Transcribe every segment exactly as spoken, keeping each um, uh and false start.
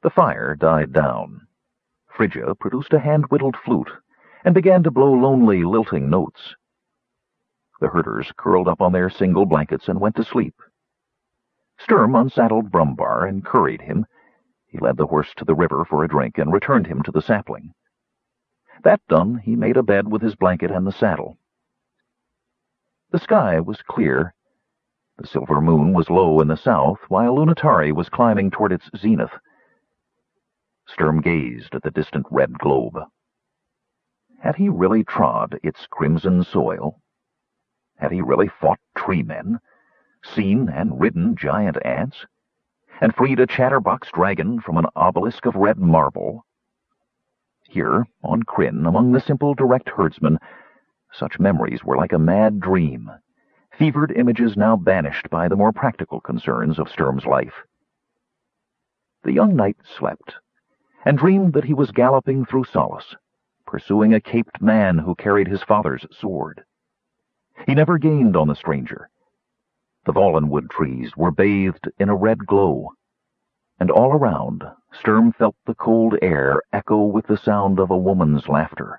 The fire died down. Phrygia produced a hand-whittled flute and began to blow lonely, lilting notes. The herders curled up on their single blankets and went to sleep. Sturm unsaddled Brumbar and curried him. He led the horse to the river for a drink and returned him to the sapling. That done, he made a bed with his blanket and the saddle. The sky was clear. The silver moon was low in the south, while Lunitari was climbing toward its zenith. Sturm gazed at the distant red globe. Had he really trod its crimson soil? Had he really fought tree-men, seen and ridden giant ants, and freed a chatterbox dragon from an obelisk of red marble? Here, on Krynn, among the simple, direct herdsmen, such memories were like a mad dream, fevered images now banished by the more practical concerns of Sturm's life. The young knight slept, and dreamed that he was galloping through Solace, pursuing a caped man who carried his father's sword. He never gained on the stranger. The Valenwood trees were bathed in a red glow, and all around Sturm felt the cold air echo with the sound of a woman's laughter.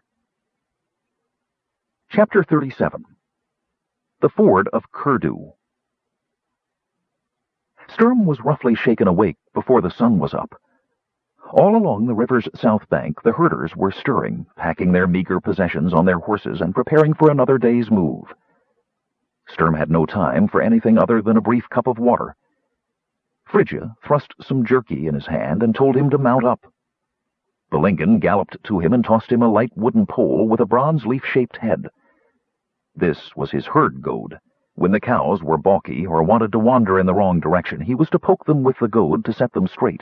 Chapter thirty-seven. The Ford of Kurdu. Sturm was roughly shaken awake before the sun was up. All along the river's south bank the herders were stirring, packing their meager possessions on their horses and preparing for another day's move. Sturm had no time for anything other than a brief cup of water. Phrygia thrust some jerky in his hand and told him to mount up. Belingen galloped to him and tossed him a light wooden pole with a bronze leaf-shaped head. This was his herd goad. When the cows were balky or wanted to wander in the wrong direction, he was to poke them with the goad to set them straight.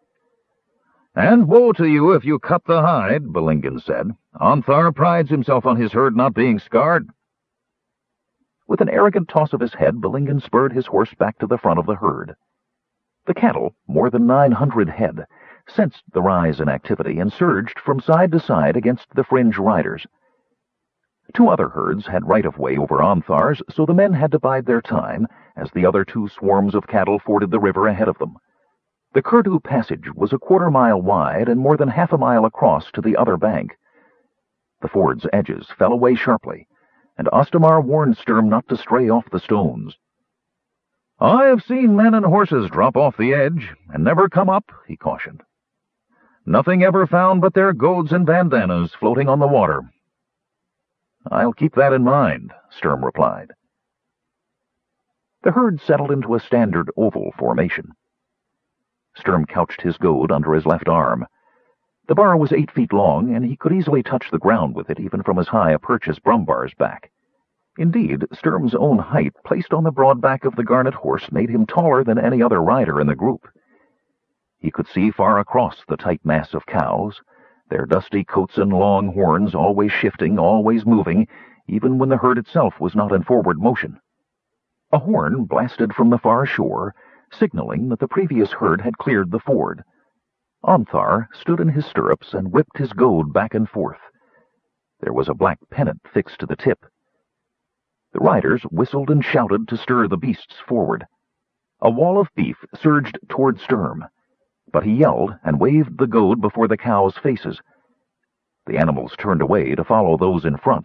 "And woe to you if you cut the hide," Belingen said. "Anthar prides himself on his herd not being scarred." With an arrogant toss of his head, Belingen spurred his horse back to the front of the herd. The cattle, more than nine hundred head, sensed the rise in activity and surged from side to side against the fringe riders. Two other herds had right-of-way over Anthar's, so the men had to bide their time as the other two swarms of cattle forded the river ahead of them. The Kurdu passage was a quarter mile wide and more than half a mile across to the other bank. The ford's edges fell away sharply, and Ostermar warned Sturm not to stray off the stones. "I have seen men and horses drop off the edge and never come up," he cautioned. "Nothing ever found but their goads and bandanas floating on the water." "I'll keep that in mind," Sturm replied. The herd settled into a standard oval formation. Sturm couched his goad under his left arm. The bar was eight feet long, and he could easily touch the ground with it, even from as high a perch as Brumbar's back. Indeed, Sturm's own height, placed on the broad back of the garnet horse, made him taller than any other rider in the group. He could see far across the tight mass of cows, their dusty coats and long horns always shifting, always moving, even when the herd itself was not in forward motion. A horn blasted from the far shore, signaling that the previous herd had cleared the ford. Anthar stood in his stirrups and whipped his goad back and forth. There was a black pennant fixed to the tip. The riders whistled and shouted to stir the beasts forward. A wall of beef surged toward Sturm, but he yelled and waved the goad before the cows' faces. The animals turned away to follow those in front.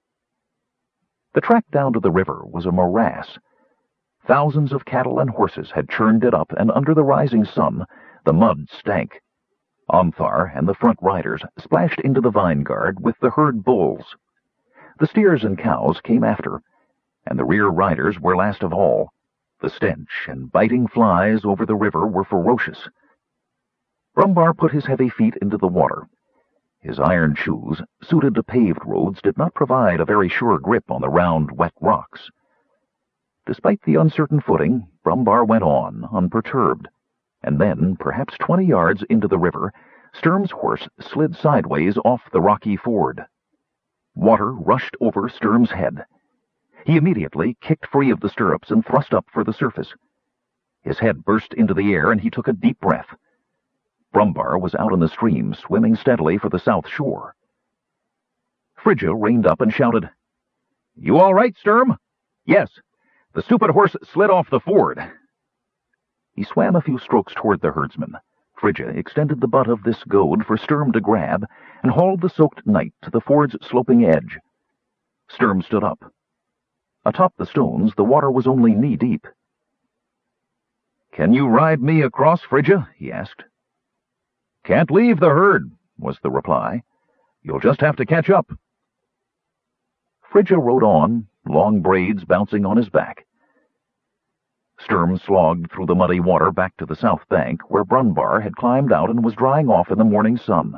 The track down to the river was a morass. Thousands of cattle and horses had churned it up, and under the rising sun the mud stank. Anthar and the front riders splashed into the vine-guard with the herd bulls. The steers and cows came after, and the rear riders were last of all. The stench and biting flies over the river were ferocious. Brumbar put his heavy feet into the water. His iron shoes, suited to paved roads, did not provide a very sure grip on the round, wet rocks. Despite the uncertain footing, Brumbar went on, unperturbed, and then, perhaps twenty yards into the river, Sturm's horse slid sideways off the rocky ford. Water rushed over Sturm's head. He immediately kicked free of the stirrups and thrust up for the surface. His head burst into the air, and he took a deep breath. Brumbar was out in the stream, swimming steadily for the south shore. Phrygia reined up and shouted, "You all right, Sturm?" "Yes. The stupid horse slid off the ford." He swam a few strokes toward the herdsman, Frigga extended the butt of this goad for Sturm to grab and hauled the soaked knight to the ford's sloping edge. Sturm stood up. Atop the stones, the water was only knee-deep. "Can you ride me across, Frigga?" he asked. "Can't leave the herd," was the reply. "You'll just have to catch up." Frigga rode on, long braids bouncing on his back. Sturm slogged through the muddy water back to the south bank, where Brunbar had climbed out and was drying off in the morning sun.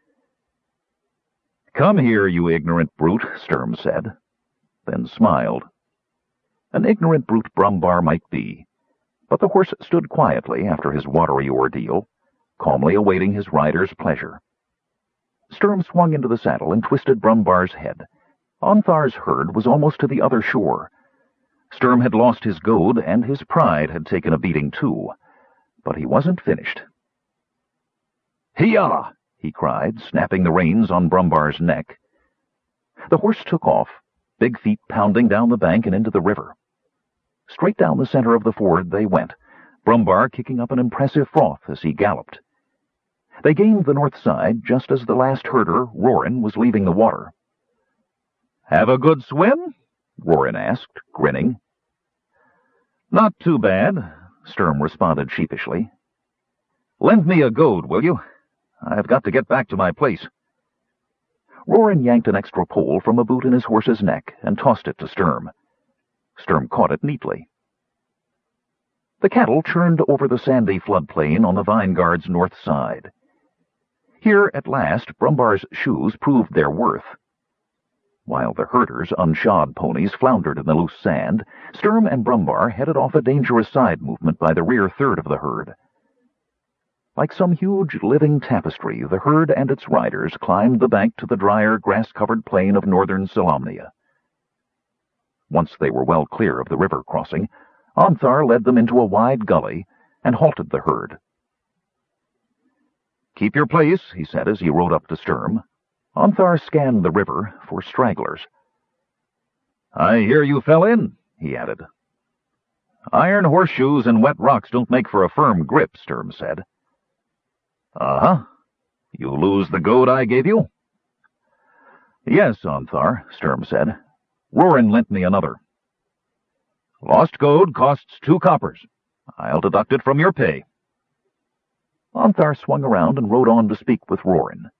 "Come here, you ignorant brute," Sturm said, then smiled. An ignorant brute Brunbar might be, but the horse stood quietly after his watery ordeal, calmly awaiting his rider's pleasure. Sturm swung into the saddle and twisted Brunbar's head. Onthar's herd was almost to the other shore. Sturm had lost his goad, and his pride had taken a beating too, but he wasn't finished. "Hee-yah!" he cried, snapping the reins on Brunbar's neck. The horse took off, big feet pounding down the bank and into the river. Straight down the center of the ford they went, Brunbar kicking up an impressive froth as he galloped. They gained the north side just as the last herder, Rorin, was leaving the water. "Have a good swim?" Rorin asked, grinning. "Not too bad," Sturm responded sheepishly. "Lend me a goad, will you? I've got to get back to my place." Rorin yanked an extra pole from a boot in his horse's neck and tossed it to Sturm. Sturm caught it neatly. The cattle churned over the sandy floodplain on the Vineguard's north side. Here, at last, Brumbar's shoes proved their worth. While the herders' unshod ponies floundered in the loose sand, Sturm and Brumbar headed off a dangerous side movement by the rear third of the herd. Like some huge living tapestry, the herd and its riders climbed the bank to the drier, grass-covered plain of northern Solamnia. Once they were well clear of the river crossing, Onthar led them into a wide gully and halted the herd. "Keep your place," he said as he rode up to Sturm. Onthar scanned the river for stragglers. "I hear you fell in," he added. "Iron horseshoes and wet rocks don't make for a firm grip," Sturm said. "Uh-huh. You lose the goad I gave you?" "Yes, Onthar," Sturm said. "Rorin lent me another." "Lost goad costs two coppers. I'll deduct it from your pay." Onthar swung around and rode on to speak with Rorin.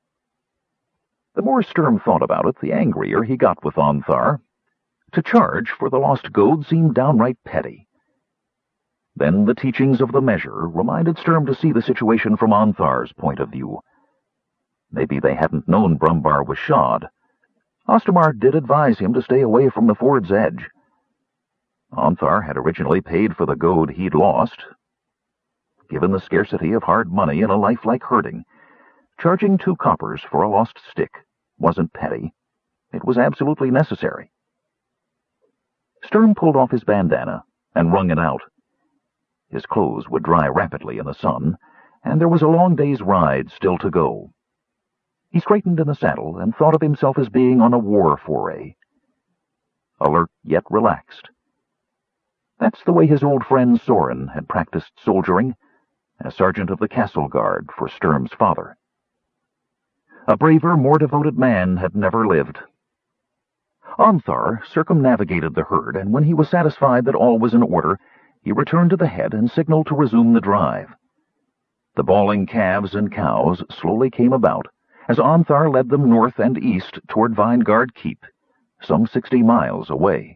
The more Sturm thought about it, the angrier he got with Onthar. To charge for the lost goad seemed downright petty. Then the teachings of the measure reminded Sturm to see the situation from Onthar's point of view. Maybe they hadn't known Brumbar was shod. Ostermar did advise him to stay away from the ford's edge. Onthar had originally paid for the goad he'd lost. Given the scarcity of hard money in a life like herding, charging two coppers for a lost stick wasn't petty. It was absolutely necessary. Sturm pulled off his bandana and wrung it out. His clothes would dry rapidly in the sun, and there was a long day's ride still to go. He straightened in the saddle and thought of himself as being on a war foray. Alert yet relaxed. That's the way his old friend Soren had practiced soldiering, as sergeant of the castle guard for Sturm's father. A braver, more devoted man had never lived. Onthar circumnavigated the herd, and when he was satisfied that all was in order, he returned to the head and signaled to resume the drive. The bawling calves and cows slowly came about as Onthar led them north and east toward Vineguard Keep, some sixty miles away.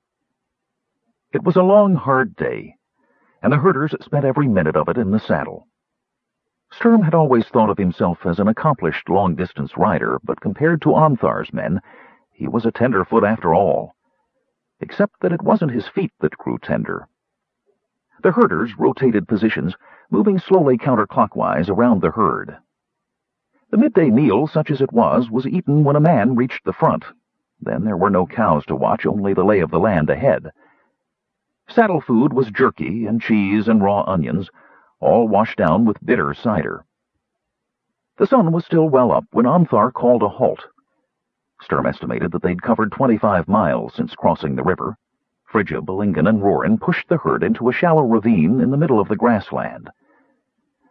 It was a long, hard day, and the herders spent every minute of it in the saddle. Sturm had always thought of himself as an accomplished long-distance rider, but compared to Onthar's men, he was a tenderfoot after all, except that it wasn't his feet that grew tender. The herders rotated positions, moving slowly counterclockwise around the herd. The midday meal, such as it was, was eaten when a man reached the front. Then there were no cows to watch, only the lay of the land ahead. Saddle food was jerky and cheese and raw onions, all washed down with bitter cider. The sun was still well up when Onthar called a halt. Sturm estimated that they'd covered twenty-five miles since crossing the river. Frigga, Bellingen, and Rorin pushed the herd into a shallow ravine in the middle of the grassland.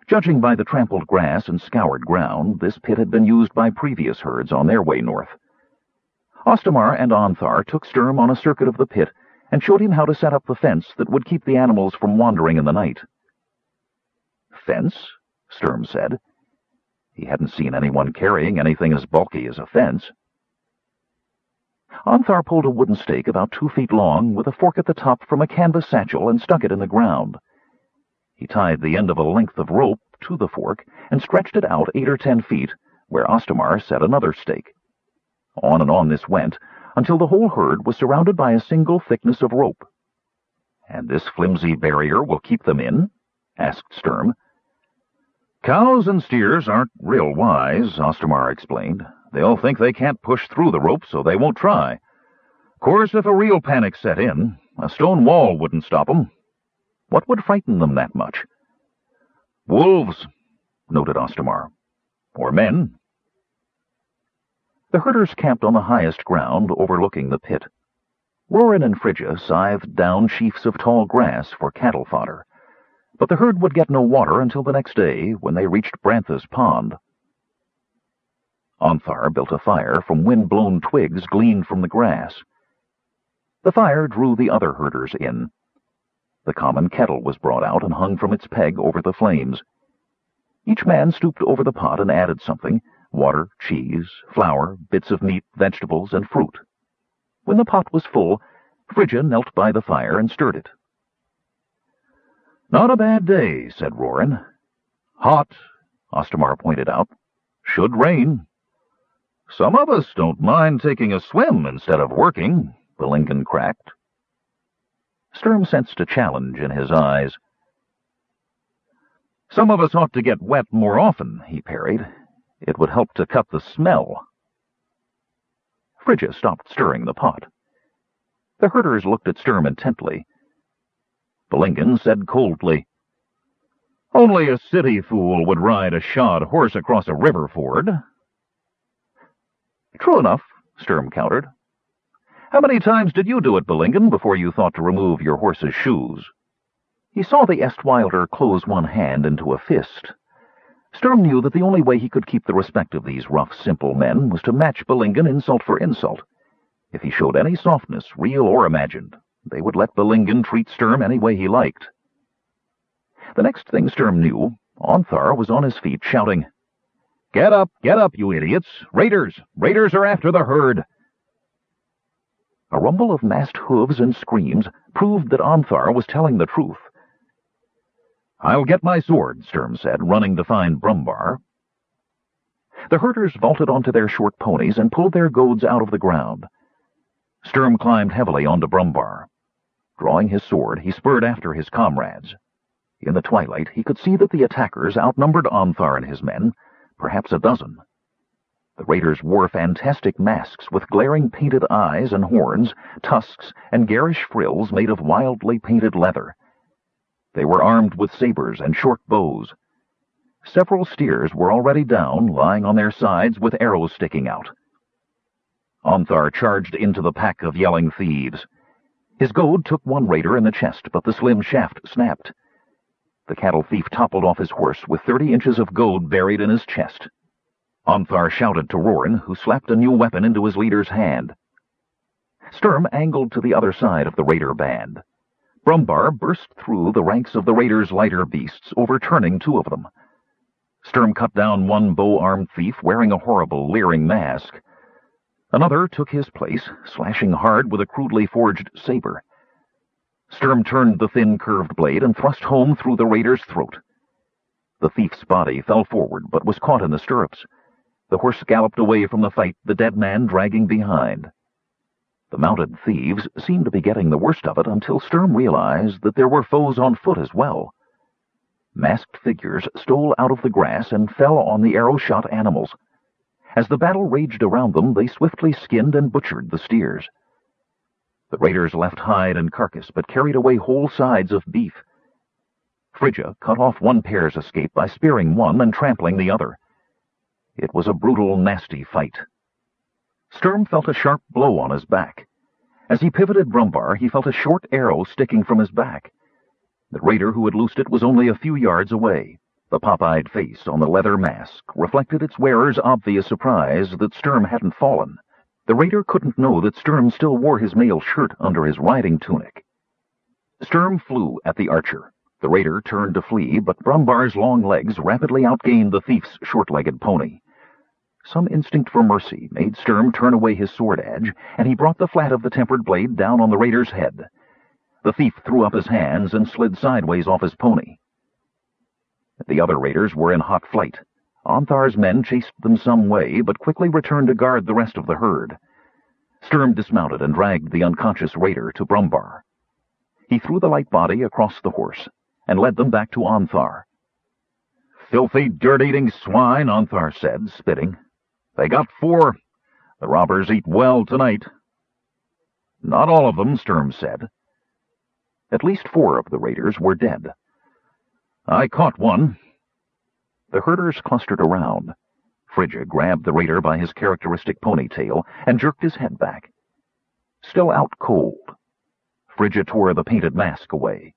Judging by the trampled grass and scoured ground, this pit had been used by previous herds on their way north. Ostermar and Ontharr took Sturm on a circuit of the pit and showed him how to set up the fence that would keep the animals from wandering in the night. "Fence?" Sturm said. He hadn't seen anyone carrying anything as bulky as a fence. Ontharr pulled a wooden stake about two feet long with a fork at the top from a canvas satchel and stuck it in the ground. He tied the end of a length of rope to the fork and stretched it out eight or ten feet, where Ostermar set another stake. On and on this went, until the whole herd was surrounded by a single thickness of rope. "And this flimsy barrier will keep them in?" asked Sturm. "Cows and steers aren't real wise," Ostermar explained. "They'll think they can't push through the rope, so they won't try. Of course, if a real panic set in, a stone wall wouldn't stop 'em. What would frighten them that much?" "Wolves," noted Ostermar. "Or men." The herders camped on the highest ground overlooking the pit. Rorin and Frigga scythed down sheafs of tall grass for cattle fodder, but the herd would get no water until the next day when they reached Brantha's pond. Ontharr built a fire from wind-blown twigs gleaned from the grass. The fire drew the other herders in. The common kettle was brought out and hung from its peg over the flames. Each man stooped over the pot and added something: water, cheese, flour, bits of meat, vegetables, and fruit. When the pot was full, Frigga knelt by the fire and stirred it. "Not a bad day," said Rorin. "Hot," Ostermar pointed out. "Should rain." "Some of us don't mind taking a swim instead of working," Bellingen cracked. Sturm sensed a challenge in his eyes. "Some of us ought to get wet more often," he parried. "It would help to cut the smell." Frigga stopped stirring the pot. The herders looked at Sturm intently. Bellingen said coldly, "Only a city fool would ride a shod horse across a river ford." "True enough," Sturm countered. "How many times did you do it, Bellingen, before you thought to remove your horse's shoes?" He saw the Estwilder close one hand into a fist. Sturm knew that the only way he could keep the respect of these rough, simple men was to match Bellingen insult for insult. If he showed any softness, real or imagined, they would let Bellingen treat Sturm any way he liked. The next thing Sturm knew, Ontharr was on his feet, shouting, "Get up, get up, you idiots! Raiders! Raiders are after the herd!" A rumble of massed hooves and screams proved that Ontharr was telling the truth. "I'll get my sword," Sturm said, running to find Brumbar. The herders vaulted onto their short ponies and pulled their goads out of the ground. Sturm climbed heavily onto Brumbar. Drawing his sword, he spurred after his comrades. In the twilight, he could see that the attackers outnumbered Ontharr and his men, perhaps a dozen. The raiders wore fantastic masks with glaring painted eyes and horns, tusks, and garish frills made of wildly painted leather. They were armed with sabers and short bows. Several steers were already down, lying on their sides with arrows sticking out. Ontharr charged into the pack of yelling thieves. His goad took one raider in the chest, but the slim shaft snapped. The cattle thief toppled off his horse with thirty inches of goad buried in his chest. Ontharr shouted to Rorin, who slapped a new weapon into his leader's hand. Sturm angled to the other side of the raider band. Brumbar burst through the ranks of the raiders' lighter beasts, overturning two of them. Sturm cut down one bow-armed thief wearing a horrible, leering mask. Another took his place, slashing hard with a crudely forged saber. Sturm turned the thin, curved blade and thrust home through the raider's throat. The thief's body fell forward, but was caught in the stirrups. The horse galloped away from the fight, the dead man dragging behind. The mounted thieves seemed to be getting the worst of it until Sturm realized that there were foes on foot as well. Masked figures stole out of the grass and fell on the arrow-shot animals. As the battle raged around them, they swiftly skinned and butchered the steers. The raiders left hide and carcass, but carried away whole sides of beef. Frigga cut off one pair's escape by spearing one and trampling the other. It was a brutal, nasty fight. Sturm felt a sharp blow on his back. As he pivoted Brumbar, he felt a short arrow sticking from his back. The raider who had loosed it was only a few yards away. The pop-eyed face on the leather mask reflected its wearer's obvious surprise that Sturm hadn't fallen. The raider couldn't know that Sturm still wore his mail shirt under his riding tunic. Sturm flew at the archer. The raider turned to flee, but Brumbar's long legs rapidly outgained the thief's short-legged pony. Some instinct for mercy made Sturm turn away his sword edge, and he brought the flat of the tempered blade down on the raider's head. The thief threw up his hands and slid sideways off his pony. The other raiders were in hot flight. Onthar's men chased them some way, but quickly returned to guard the rest of the herd. Sturm dismounted and dragged the unconscious raider to Brumbar. He threw the light body across the horse and led them back to Onthar. "Filthy, dirt-eating swine," Onthar said, spitting. "They got four. The robbers eat well tonight." "Not all of them," Sturm said. At least four of the raiders were dead. "I caught one." The herders clustered around. Frigga grabbed the raider by his characteristic ponytail and jerked his head back. Still out cold, Frigga tore the painted mask away.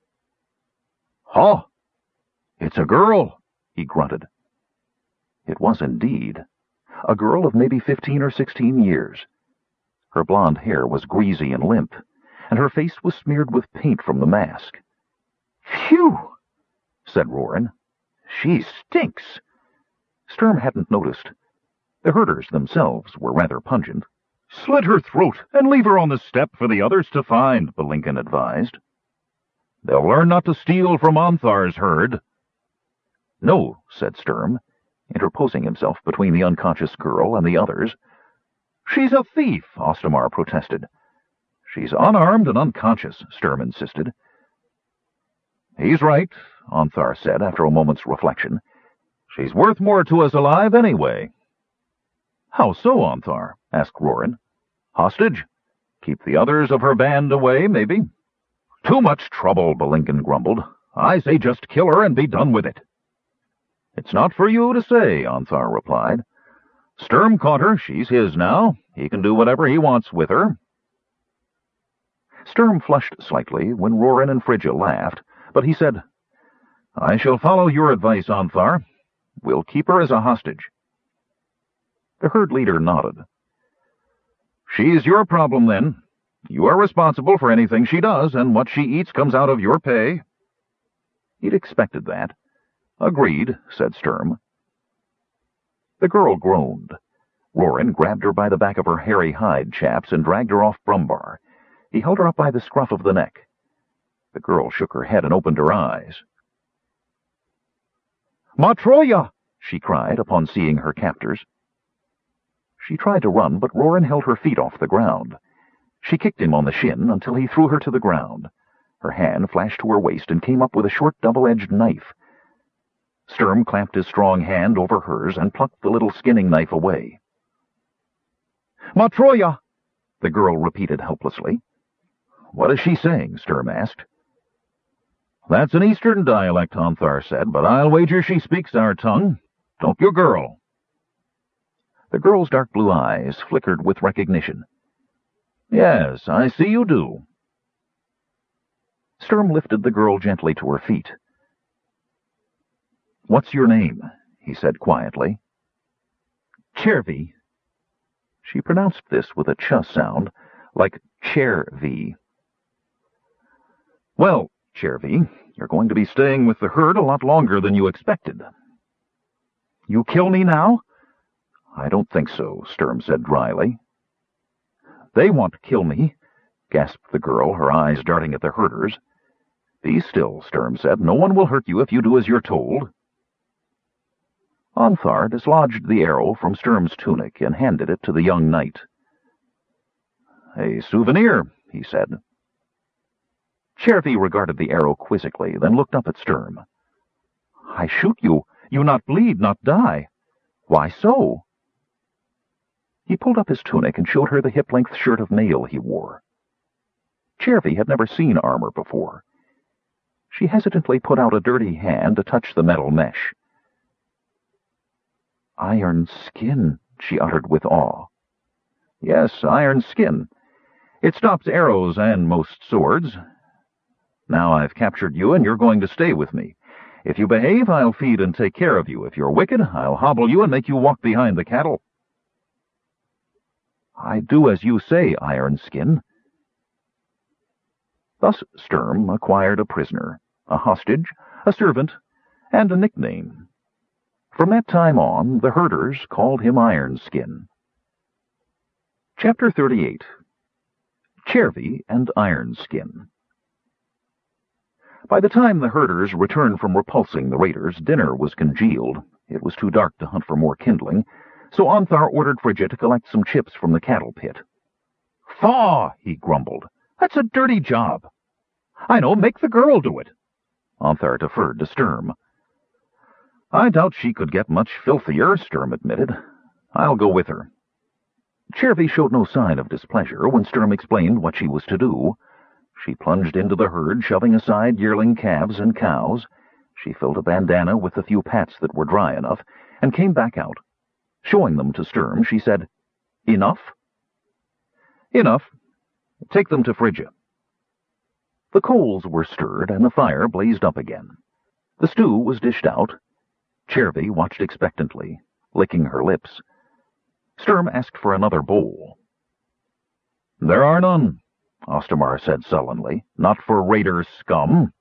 "Huh! It's a girl," he grunted. It was indeed. A girl of maybe fifteen or sixteen years. Her blonde hair was greasy and limp, and her face was smeared with paint from the mask. "Phew!" said Roran. "She stinks." Sturm hadn't noticed. The herders themselves were rather pungent. "Slit her throat and leave her on the step for the others to find," Belinkin advised. "They'll learn not to steal from Onthar's herd." "No," said Sturm, interposing himself between the unconscious girl and the others. "She's a thief," Ostermar protested. "She's unarmed and unconscious," Sturm insisted. "He's right," Onthar said after a moment's reflection. "She's worth more to us alive anyway." "How so, Onthar?" asked Roran. "Hostage? Keep the others of her band away, maybe." "Too much trouble," Belinkin grumbled. "I say just kill her and be done with it." "It's not for you to say," Onthar replied. "Sturm caught her. She's his now. He can do whatever he wants with her." Sturm flushed slightly when Roran and Frigga laughed, but he said, "I shall follow your advice, Onthar. We'll keep her as a hostage." The herd leader nodded. "She's your problem, then. You are responsible for anything she does, and what she eats comes out of your pay." He'd expected that. "Agreed," said Sturm. The girl groaned. Roran grabbed her by the back of her hairy hide chaps and dragged her off Brumbar. He held her up by the scruff of the neck. The girl shook her head and opened her eyes. "Matroya!" she cried upon seeing her captors. She tried to run, but Roran held her feet off the ground. She kicked him on the shin until he threw her to the ground. Her hand flashed to her waist and came up with a short double-edged knife. Sturm clamped his strong hand over hers and plucked the little skinning knife away. "Matroya!" the girl repeated helplessly. "What is she saying?" Sturm asked. "That's an Eastern dialect," Onthar said, "but I'll wager she speaks our tongue. Don't you, girl?" The girl's dark blue eyes flickered with recognition. "Yes, I see you do." Sturm lifted the girl gently to her feet. "What's your name?" he said quietly. "Chervi." She pronounced this with a ch sound, like Chervi. "Well, Chervi, you're going to be staying with the herd a lot longer than you expected." "You kill me now?" "I don't think so," Sturm said dryly. "They want to kill me," gasped the girl, her eyes darting at the herders. "Be still," Sturm said. "No one will hurt you if you do as you're told." Onthar dislodged the arrow from Sturm's tunic and handed it to the young knight. "A souvenir," he said. Chervi regarded the arrow quizzically, then looked up at Sturm. "I shoot you. You not bleed, not die. Why so?" He pulled up his tunic and showed her the hip-length shirt of mail he wore. Chervi had never seen armor before. She hesitantly put out a dirty hand to touch the metal mesh. "Iron skin," she uttered with awe. "Yes, iron skin. It stops arrows and most swords. Now I've captured you, and you're going to stay with me. If you behave, I'll feed and take care of you. If you're wicked, I'll hobble you and make you walk behind the cattle." "I do as you say, Ironskin." Thus Sturm acquired a prisoner, a hostage, a servant, and a nickname. From that time on, the herders called him Ironskin. Chapter thirty-eight. Chervy and Ironskin. By the time the herders returned from repulsing the raiders, dinner was congealed. It was too dark to hunt for more kindling, so Onthar ordered Frigga to collect some chips from the cattle pit. "Faugh!" he grumbled. "That's a dirty job. I know, make the girl do it." Onthar deferred to Sturm. "I doubt she could get much filthier," Sturm admitted. "I'll go with her." Chervy showed no sign of displeasure when Sturm explained what she was to do. She plunged into the herd, shoving aside yearling calves and cows. She filled a bandana with the few pats that were dry enough, and came back out. Showing them to Sturm, she said, "Enough?" "Enough. Take them to Frigga." The coals were stirred, and the fire blazed up again. The stew was dished out. Chervy watched expectantly, licking her lips. Sturm asked for another bowl. "There are none," Ostermar said sullenly. "Not for raider scum."